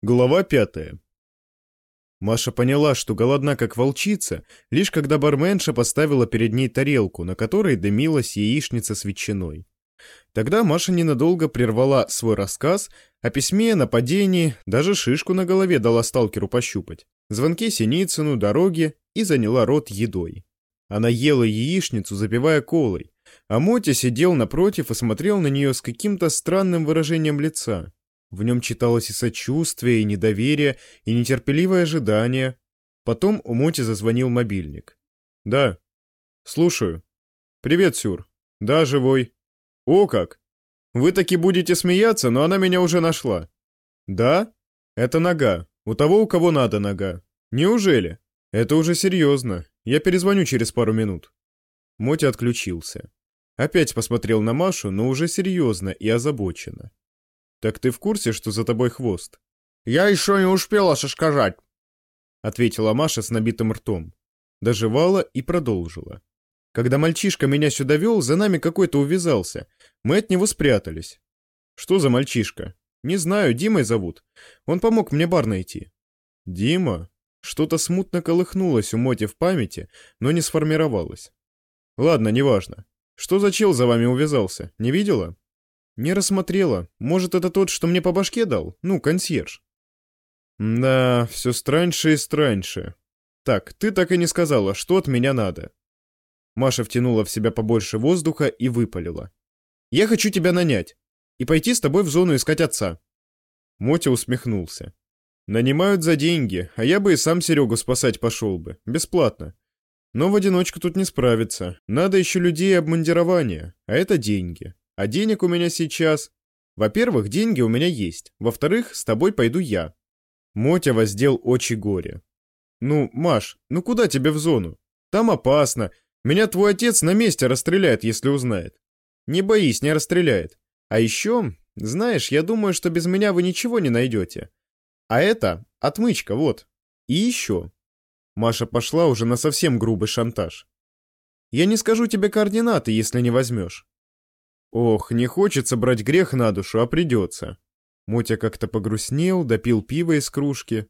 Глава 5. Маша поняла, что голодна как волчица, лишь когда барменша поставила перед ней тарелку, на которой дымилась яичница с ветчиной. Тогда Маша ненадолго прервала свой рассказ о письме, нападении, даже шишку на голове дала сталкеру пощупать, звонке Синицыну, дороге и заняла рот едой. Она ела яичницу, запивая колой, а Мотя сидел напротив и смотрел на нее с каким-то странным выражением лица. В нем читалось и сочувствие, и недоверие, и нетерпеливое ожидание. Потом у Моти зазвонил мобильник. «Да. Слушаю. Привет, Сюр. Да, живой. О, как! Вы таки будете смеяться, но она меня уже нашла. Да? Это нога. У того, у кого надо нога. Неужели? Это уже серьезно. Я перезвоню через пару минут». Мотя отключился. Опять посмотрел на Машу, но уже серьезно и озабоченно. «Так ты в курсе, что за тобой хвост?» «Я еще не успела сказать», — ответила Маша с набитым ртом. Дожевала и продолжила. «Когда мальчишка меня сюда вел, за нами какой-то увязался. Мы от него спрятались». «Что за мальчишка?» «Не знаю, Димой зовут. Он помог мне бар найти». «Дима?» Что-то смутно колыхнулось у Моти в памяти, но не сформировалось. «Ладно, неважно. Что за чел за вами увязался? Не видела?» «Не рассмотрела. Может, это тот, что мне по башке дал? Ну, консьерж». «Да, все страньше и страньше. Так, ты так и не сказала, что от меня надо». Маша втянула в себя побольше воздуха и выпалила. «Я хочу тебя нанять и пойти с тобой в зону искать отца». Мотя усмехнулся. «Нанимают за деньги, а я бы и сам Серегу спасать пошел бы, бесплатно. Но в одиночку тут не справиться. Надо еще людей и обмундирование, а это деньги. А денег у меня сейчас... Во-первых, деньги у меня есть. Во-вторых, с тобой пойду я». Мотя воздел очи горе. «Ну, Маш, ну куда тебе в зону? Там опасно. Меня твой отец на месте расстреляет, если узнает». «Не боись, не расстреляет. А еще, знаешь, я думаю, что без меня вы ничего не найдете. А это отмычка, вот. И еще». Маша пошла уже на совсем грубый шантаж. «Я не скажу тебе координаты, если не возьмешь». Ох, не хочется брать грех на душу, а придется. Мотя как-то погрустнел, допил пиво из кружки.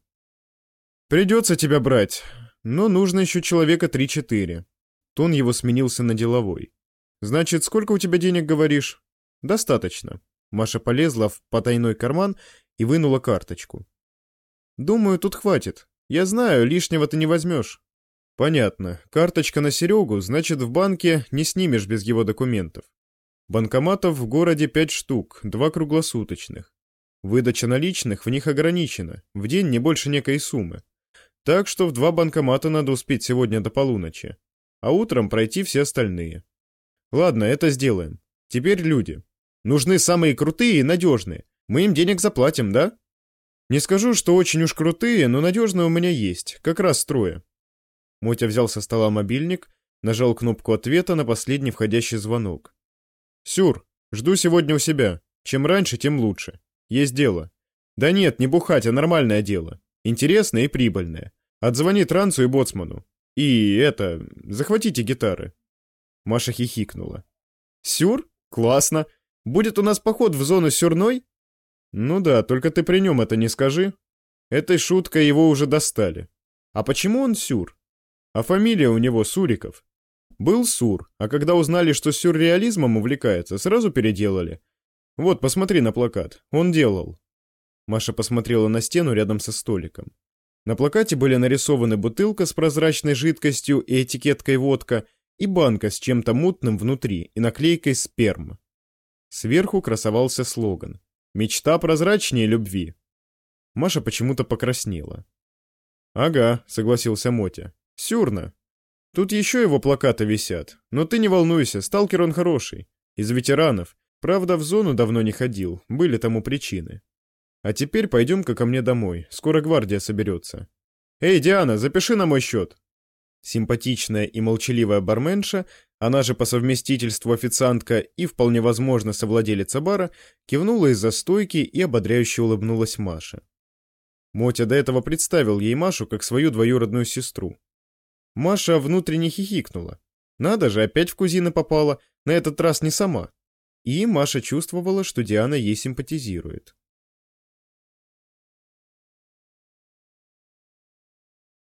«Придется тебя брать, но нужно еще человека 3-4. Тон его сменился на деловой. «Значит, сколько у тебя денег, говоришь?» «Достаточно». Маша полезла в потайной карман и вынула карточку. «Думаю, тут хватит. Я знаю, лишнего ты не возьмешь». «Понятно. Карточка на Серегу, значит, в банке не снимешь без его документов. Банкоматов в городе 5 штук, 2 круглосуточных. Выдача наличных в них ограничена, в день не больше некой суммы. Так что в 2 банкомата надо успеть сегодня до полуночи, а утром пройти все остальные. Ладно, это сделаем. Теперь люди. Нужны самые крутые и надежные. Мы им денег заплатим, да?» «Не скажу, что очень уж крутые, но надежные у меня есть, как раз трое». Мотя взял со стола мобильник, нажал кнопку ответа на последний входящий звонок. «Сюр, жду сегодня у себя. Чем раньше, тем лучше. Есть дело». «Да нет, не бухать, а нормальное дело. Интересное и прибыльное. Отзвони Трансу и Боцману. И это, захватите гитары». Маша хихикнула. «Сюр? Классно. Будет у нас поход в зону Сюрной?» «Ну да, только ты при нем это не скажи. Этой шуткой его уже достали. А почему он Сюр? А фамилия у него Суриков. Был Сур, а когда узнали, что сюрреализмом увлекается, сразу переделали. Вот, посмотри на плакат. Он делал». Маша посмотрела на стену рядом со столиком. На плакате были нарисованы бутылка с прозрачной жидкостью и этикеткой водка и банка с чем-то мутным внутри и наклейкой «Сперм». Сверху красовался слоган «Мечта прозрачнее любви». Маша почему-то покраснела. «Ага», — согласился Мотя. «Сюрно. Тут еще его плакаты висят. Но ты не волнуйся, сталкер он хороший. Из ветеранов. Правда, в зону давно не ходил, были тому причины. А теперь пойдем-ка ко мне домой, скоро гвардия соберется. Эй, Диана, запиши на мой счет». Симпатичная и молчаливая барменша, она же по совместительству официантка и, вполне возможно, совладелица бара, кивнула из-за стойки и ободряюще улыбнулась Маше. Мотя до этого представил ей Машу как свою двоюродную сестру. Маша внутренне хихикнула. Надо же, опять в кузины попала, на этот раз не сама. И Маша чувствовала, что Диана ей симпатизирует.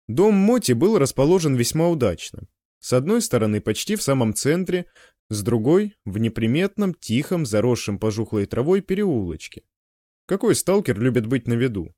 Дом Моти был расположен весьма удачно. С одной стороны, почти в самом центре, с другой — в неприметном, тихом, заросшем пожухлой травой переулочке. Какой сталкер любит быть на виду?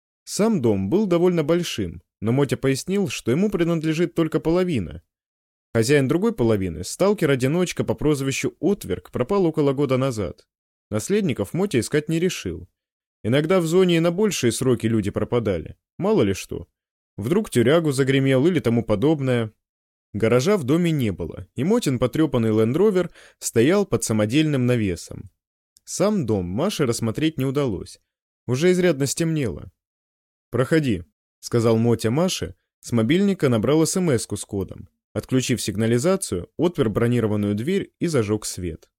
Сам дом был довольно большим, но Мотя пояснил, что ему принадлежит только половина. Хозяин другой половины, сталкер-одиночка по прозвищу Отверг, пропал около года назад. Наследников Мотя искать не решил. Иногда в зоне и на большие сроки люди пропадали. Мало ли что. Вдруг тюрягу загремел или тому подобное. Гаража в доме не было, и Мотин потрепанный лендровер стоял под самодельным навесом. Сам дом Маше рассмотреть не удалось. Уже изрядно стемнело. «Проходи», — сказал Мотя Маше, с мобильника набрал СМС-ку с кодом. Отключив сигнализацию, отпер бронированную дверь и зажег свет.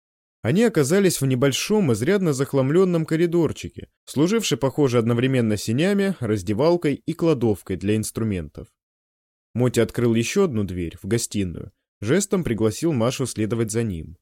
Они оказались в небольшом, изрядно захламленном коридорчике, служивший, похоже, одновременно сенями, раздевалкой и кладовкой для инструментов. Мотя открыл еще одну дверь, в гостиную, жестом пригласил Машу следовать за ним.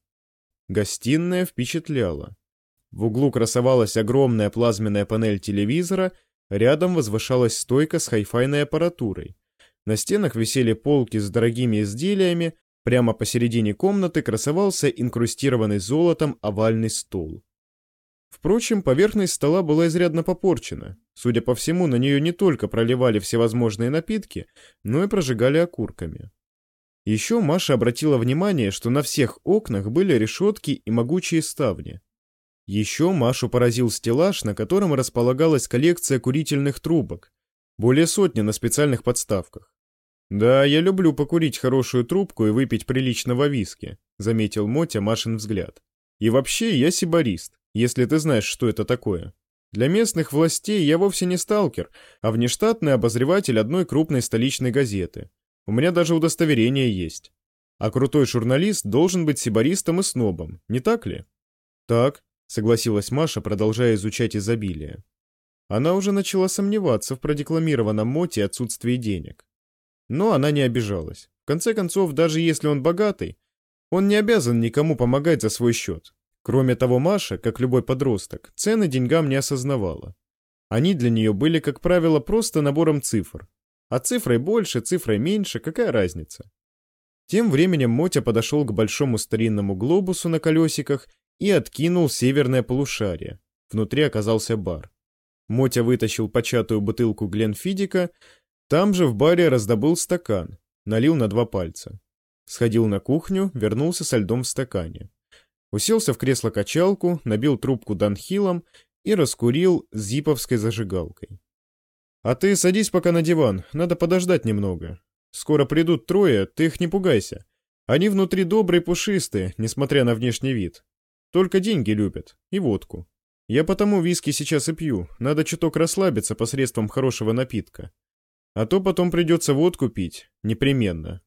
Гостиная впечатляла. В углу красовалась огромная плазменная панель телевизора, рядом возвышалась стойка с хай-файной аппаратурой. На стенах висели полки с дорогими изделиями, прямо посередине комнаты красовался инкрустированный золотом овальный стол. Впрочем, поверхность стола была изрядно попорчена. Судя по всему, на нее не только проливали всевозможные напитки, но и прожигали окурками. Еще Маша обратила внимание, что на всех окнах были решетки и могучие ставни. Еще Машу поразил стеллаж, на котором располагалась коллекция курительных трубок, более сотни на специальных подставках. «Да, я люблю покурить хорошую трубку и выпить приличного виски», — заметил Мотя Машин взгляд. «И вообще я сибарист, если ты знаешь, что это такое. Для местных властей я вовсе не сталкер, а внештатный обозреватель одной крупной столичной газеты. У меня даже удостоверение есть. А крутой журналист должен быть сибаристом и снобом, не так ли?» «Так», — согласилась Маша, продолжая изучать изобилие. Она уже начала сомневаться в продекламированном Моте отсутствии денег. Но она не обижалась. В конце концов, даже если он богатый, он не обязан никому помогать за свой счет. Кроме того, Маша, как любой подросток, цены деньгам не осознавала. Они для нее были, как правило, просто набором цифр. А цифрой больше, цифрой меньше, какая разница? Тем временем Мотя подошел к большому старинному глобусу на колесиках и откинул северное полушарие. Внутри оказался бар. Мотя вытащил початую бутылку Гленфидика. Там же в баре раздобыл стакан, налил на 2 пальца. Сходил на кухню, вернулся со льдом в стакане. Уселся в кресло-качалку, набил трубку Данхилом и раскурил зиповской зажигалкой. «А ты садись пока на диван, надо подождать немного. Скоро придут 3, ты их не пугайся. Они внутри добрые, пушистые, несмотря на внешний вид. Только деньги любят и водку. Я потому виски сейчас и пью, надо чуток расслабиться посредством хорошего напитка. А то потом придется водку пить, непременно.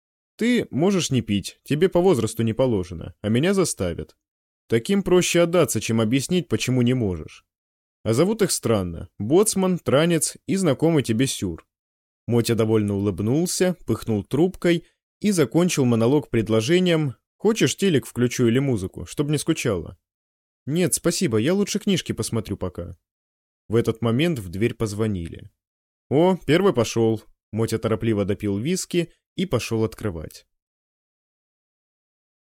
Ты можешь не пить, тебе по возрасту не положено, а меня заставят. Таким проще отдаться, чем объяснить, почему не можешь. А зовут их странно. Боцман, Транец и знакомый тебе Сюр». Мотя довольно улыбнулся, пыхнул трубкой и закончил монолог предложением: «Хочешь, телек включу или музыку, чтобы не скучала?» «Нет, спасибо, я лучше книжки посмотрю пока». В этот момент в дверь позвонили. «О, первый пошел». Мотя торопливо допил виски и пошел открывать.